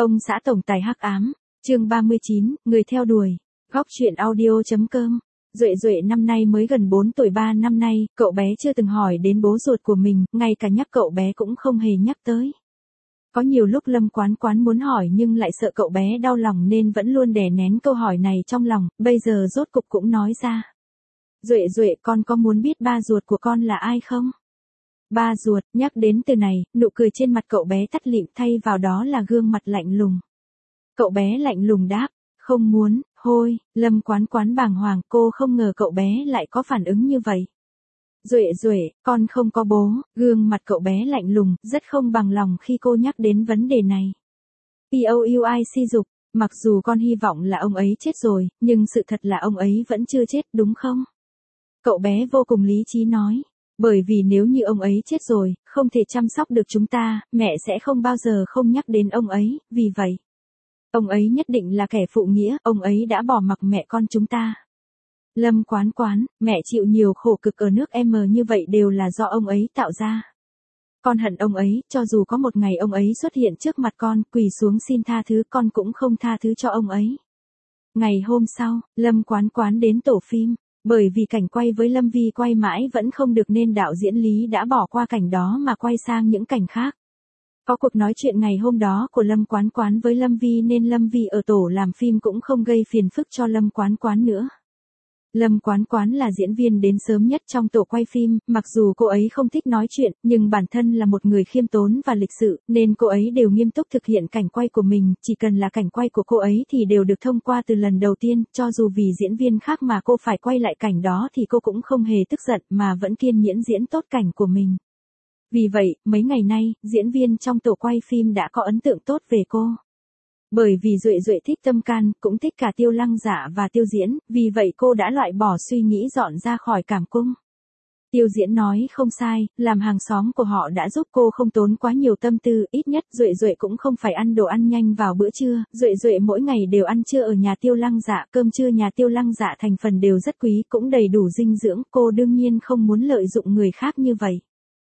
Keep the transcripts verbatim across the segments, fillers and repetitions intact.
Ông xã tổng tài hắc ám, chương ba mươi chín, người theo đuổi, góc truyện audio.com. Duệ Duệ năm nay mới gần bốn tuổi, ba năm nay, cậu bé chưa từng hỏi đến bố ruột của mình, ngay cả nhắc cậu bé cũng không hề nhắc tới. Có nhiều lúc Lâm Quán Quán muốn hỏi nhưng lại sợ cậu bé đau lòng nên vẫn luôn đè nén câu hỏi này trong lòng, bây giờ rốt cục cũng nói ra. Duệ Duệ, con có muốn biết ba ruột của con là ai không? Ba ruột, nhắc đến từ này, nụ cười trên mặt cậu bé tắt lịm, thay vào đó là gương mặt lạnh lùng. Cậu bé lạnh lùng đáp, không muốn, hôi. Lâm Quán Quán bàng hoàng, cô không ngờ cậu bé lại có phản ứng như vậy. Duệ Duệ, con không có bố. Gương mặt cậu bé lạnh lùng, rất không bằng lòng khi cô nhắc đến vấn đề này. Pouic dục, mặc dù con hy vọng là ông ấy chết rồi, nhưng sự thật là ông ấy vẫn chưa chết, đúng không? Cậu bé vô cùng lý trí nói. Bởi vì nếu như ông ấy chết rồi, không thể chăm sóc được chúng ta, mẹ sẽ không bao giờ không nhắc đến ông ấy, vì vậy. Ông ấy nhất định là kẻ phụ nghĩa, ông ấy đã bỏ mặc mẹ con chúng ta. Lâm Quán Quán, mẹ chịu nhiều khổ cực ở nước M như vậy đều là do ông ấy tạo ra. Con hận ông ấy, cho dù có một ngày ông ấy xuất hiện trước mặt con, quỳ xuống xin tha thứ, con cũng không tha thứ cho ông ấy. Ngày hôm sau, Lâm Quán Quán đến tổ phim. Bởi vì cảnh quay với Lâm Vi quay mãi vẫn không được nên đạo diễn Lý đã bỏ qua cảnh đó mà quay sang những cảnh khác. Có cuộc nói chuyện ngày hôm đó của Lâm Quán Quán với Lâm Vi nên Lâm Vi ở tổ làm phim cũng không gây phiền phức cho Lâm Quán Quán nữa. Lâm Quán Quán là diễn viên đến sớm nhất trong tổ quay phim, mặc dù cô ấy không thích nói chuyện, nhưng bản thân là một người khiêm tốn và lịch sự, nên cô ấy đều nghiêm túc thực hiện cảnh quay của mình, chỉ cần là cảnh quay của cô ấy thì đều được thông qua từ lần đầu tiên, cho dù vì diễn viên khác mà cô phải quay lại cảnh đó thì cô cũng không hề tức giận mà vẫn kiên nhẫn diễn tốt cảnh của mình. Vì vậy, mấy ngày nay, diễn viên trong tổ quay phim đã có ấn tượng tốt về cô. Bởi vì Duệ Duệ thích Tâm Can, cũng thích cả Tiêu Lăng Dạ và Tiêu Diễn, vì vậy cô đã loại bỏ suy nghĩ dọn ra khỏi cảm cung. Tiêu Diễn nói không sai, làm hàng xóm của họ đã giúp cô không tốn quá nhiều tâm tư, ít nhất Duệ Duệ cũng không phải ăn đồ ăn nhanh vào bữa trưa, Duệ Duệ mỗi ngày đều ăn trưa ở nhà Tiêu Lăng Dạ, cơm trưa nhà Tiêu Lăng Dạ thành phần đều rất quý, cũng đầy đủ dinh dưỡng, cô đương nhiên không muốn lợi dụng người khác như vậy.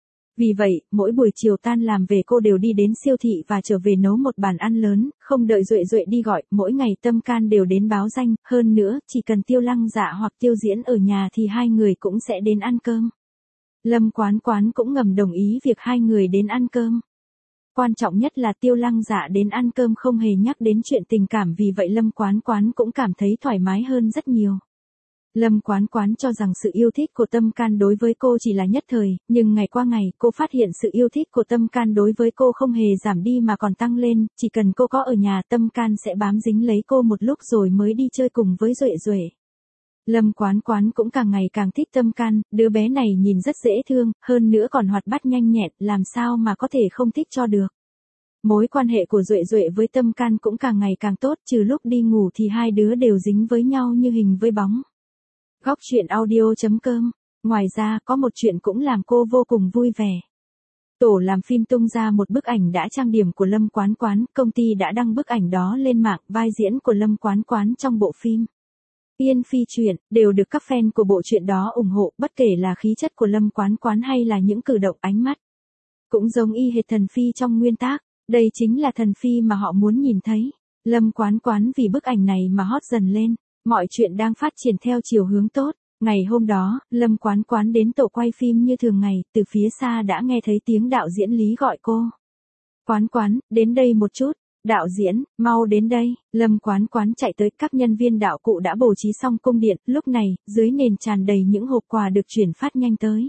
Vì vậy, mỗi buổi chiều tan làm về cô đều đi đến siêu thị và trở về nấu một bàn ăn lớn, không đợi Duệ Duệ đi gọi, mỗi ngày Tâm Can đều đến báo danh, hơn nữa, chỉ cần Tiêu Lăng Dạ hoặc Tiêu Diễn ở nhà thì hai người cũng sẽ đến ăn cơm. Lâm Quán Quán cũng ngầm đồng ý việc hai người đến ăn cơm. Quan trọng nhất là Tiêu Lăng Dạ đến ăn cơm không hề nhắc đến chuyện tình cảm, vì vậy Lâm Quán Quán cũng cảm thấy thoải mái hơn rất nhiều. Lâm Quán Quán cho rằng sự yêu thích của Tâm Can đối với cô chỉ là nhất thời, nhưng ngày qua ngày cô phát hiện sự yêu thích của Tâm Can đối với cô không hề giảm đi mà còn tăng lên, chỉ cần cô có ở nhà Tâm Can sẽ bám dính lấy cô một lúc rồi mới đi chơi cùng với Duệ Duệ. Lâm Quán Quán cũng càng ngày càng thích Tâm Can, đứa bé này nhìn rất dễ thương, hơn nữa còn hoạt bát nhanh nhẹn, làm sao mà có thể không thích cho được. Mối quan hệ của Duệ Duệ với Tâm Can cũng càng ngày càng tốt, trừ lúc đi ngủ thì hai đứa đều dính với nhau như hình với bóng. Góc truyện audio.com. Ngoài ra, có một chuyện cũng làm cô vô cùng vui vẻ. Tổ làm phim tung ra một bức ảnh đã trang điểm của Lâm Quán Quán, công ty đã đăng bức ảnh đó lên mạng, vai diễn của Lâm Quán Quán trong bộ phim Yên Phi Truyện, đều được các fan của bộ truyện đó ủng hộ, bất kể là khí chất của Lâm Quán Quán hay là những cử động ánh mắt. Cũng giống y hệt thần phi trong nguyên tác, đây chính là thần phi mà họ muốn nhìn thấy. Lâm Quán Quán vì bức ảnh này mà hot dần lên. Mọi chuyện đang phát triển theo chiều hướng tốt. Ngày hôm đó, Lâm Quán Quán đến tổ quay phim như thường ngày, từ phía xa đã nghe thấy tiếng đạo diễn Lý gọi cô. Quán Quán, đến đây một chút. Đạo diễn, mau đến đây. Lâm Quán Quán chạy tới, các nhân viên đạo cụ đã bố trí xong cung điện, lúc này, dưới nền tràn đầy những hộp quà được chuyển phát nhanh tới.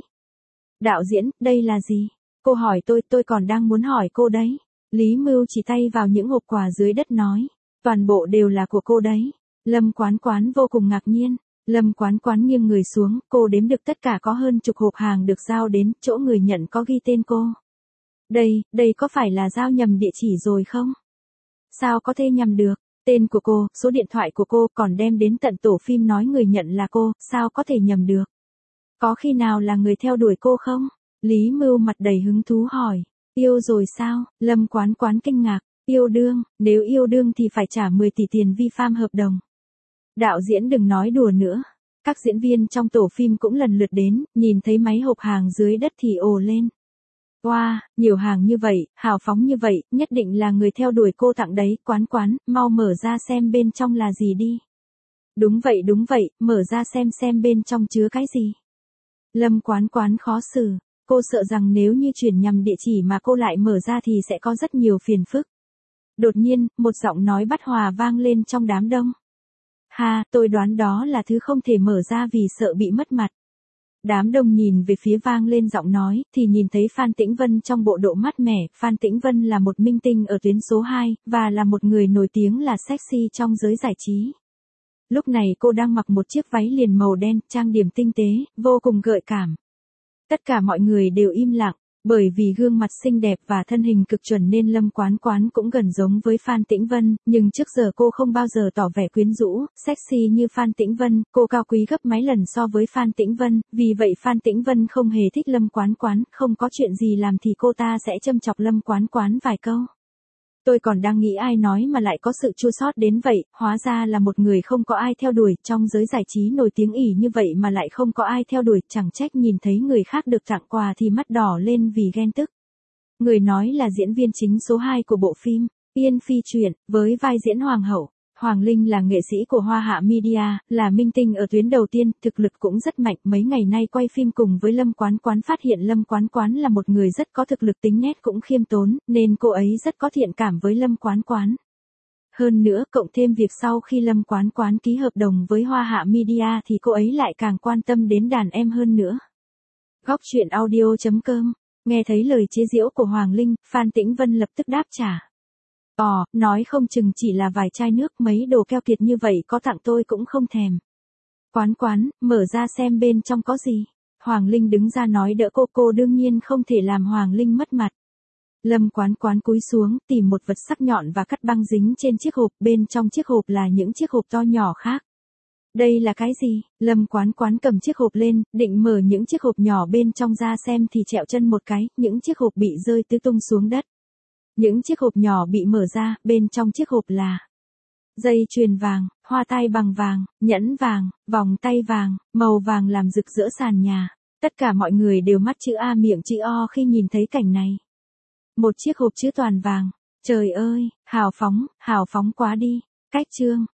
Đạo diễn, đây là gì? Cô hỏi tôi, tôi còn đang muốn hỏi cô đấy. Lý Mưu chỉ tay vào những hộp quà dưới đất nói. Toàn bộ đều là của cô đấy. Lâm Quán Quán vô cùng ngạc nhiên. Lâm Quán Quán nghiêng người xuống, cô đếm được tất cả có hơn chục hộp hàng được giao đến, chỗ người nhận có ghi tên cô. Đây, đây có phải là giao nhầm địa chỉ rồi không? Sao có thể nhầm được? Tên của cô, số điện thoại của cô còn đem đến tận tổ phim nói người nhận là cô, sao có thể nhầm được? Có khi nào là người theo đuổi cô không? Lý Mưu mặt đầy hứng thú hỏi. Yêu rồi sao? Lâm Quán Quán kinh ngạc. Yêu đương, nếu yêu đương thì phải trả mười tỷ tiền vi phạm hợp đồng. Đạo diễn đừng nói đùa nữa. Các diễn viên trong tổ phim cũng lần lượt đến, nhìn thấy máy hộp hàng dưới đất thì ồ lên. Wow, nhiều hàng như vậy, hào phóng như vậy, nhất định là người theo đuổi cô tặng đấy, Quán Quán, mau mở ra xem bên trong là gì đi. Đúng vậy đúng vậy, mở ra xem xem bên trong chứa cái gì. Lâm Quán Quán khó xử, cô sợ rằng nếu như chuyển nhầm địa chỉ mà cô lại mở ra thì sẽ có rất nhiều phiền phức. Đột nhiên, một giọng nói bắt hòa vang lên trong đám đông. Ha, tôi đoán đó là thứ không thể mở ra vì sợ bị mất mặt. Đám đông nhìn về phía vang lên giọng nói, thì nhìn thấy Phan Tĩnh Vân trong bộ đồ mát mẻ. Phan Tĩnh Vân là một minh tinh ở tuyến số hai, và là một người nổi tiếng là sexy trong giới giải trí. Lúc này cô đang mặc một chiếc váy liền màu đen, trang điểm tinh tế, vô cùng gợi cảm. Tất cả mọi người đều im lặng, bởi vì gương mặt xinh đẹp và thân hình cực chuẩn nên Lâm Quán Quán cũng gần giống với Phan Tĩnh Vân, nhưng trước giờ cô không bao giờ tỏ vẻ quyến rũ, sexy như Phan Tĩnh Vân, cô cao quý gấp mấy lần so với Phan Tĩnh Vân, vì vậy Phan Tĩnh Vân không hề thích Lâm Quán Quán, không có chuyện gì làm thì cô ta sẽ châm chọc Lâm Quán Quán vài câu. Tôi còn đang nghĩ ai nói mà lại có sự chua xót đến vậy, hóa ra là một người không có ai theo đuổi, trong giới giải trí nổi tiếng ỉ như vậy mà lại không có ai theo đuổi, chẳng trách nhìn thấy người khác được tặng quà thì mắt đỏ lên vì ghen tức. Người nói là diễn viên chính số hai của bộ phim Yên Phi Truyện, với vai diễn Hoàng hậu. Hoàng Linh là nghệ sĩ của Hoa Hạ Media, là minh tinh ở tuyến đầu tiên, thực lực cũng rất mạnh. Mấy ngày nay quay phim cùng với Lâm Quán Quán phát hiện Lâm Quán Quán là một người rất có thực lực, tính nét cũng khiêm tốn, nên cô ấy rất có thiện cảm với Lâm Quán Quán. Hơn nữa, cộng thêm việc sau khi Lâm Quán Quán ký hợp đồng với Hoa Hạ Media thì cô ấy lại càng quan tâm đến đàn em hơn nữa. Góc truyện audio chấm com. Nghe thấy lời chế giễu của Hoàng Linh, Phan Tĩnh Vân lập tức đáp trả. Ồ, nói không chừng chỉ là vài chai nước, mấy đồ keo kiệt như vậy có tặng tôi cũng không thèm. Quán Quán, mở ra xem bên trong có gì. Hoàng Linh đứng ra nói đỡ cô, cô đương nhiên không thể làm Hoàng Linh mất mặt. Lâm Quán Quán cúi xuống, tìm một vật sắc nhọn và cắt băng dính trên chiếc hộp, bên trong chiếc hộp là những chiếc hộp to nhỏ khác. Đây là cái gì? Lâm Quán Quán cầm chiếc hộp lên, định mở những chiếc hộp nhỏ bên trong ra xem thì trẹo chân một cái, những chiếc hộp bị rơi tứ tung xuống đất. Những chiếc hộp nhỏ bị mở ra, bên trong chiếc hộp là dây chuyền vàng, hoa tai bằng vàng, nhẫn vàng, vòng tay vàng, màu vàng làm rực rỡ sàn nhà. Tất cả mọi người đều mắt chữ A miệng chữ O khi nhìn thấy cảnh này. Một chiếc hộp chữ toàn vàng. Trời ơi, hào phóng, hào phóng quá đi. Cách chương.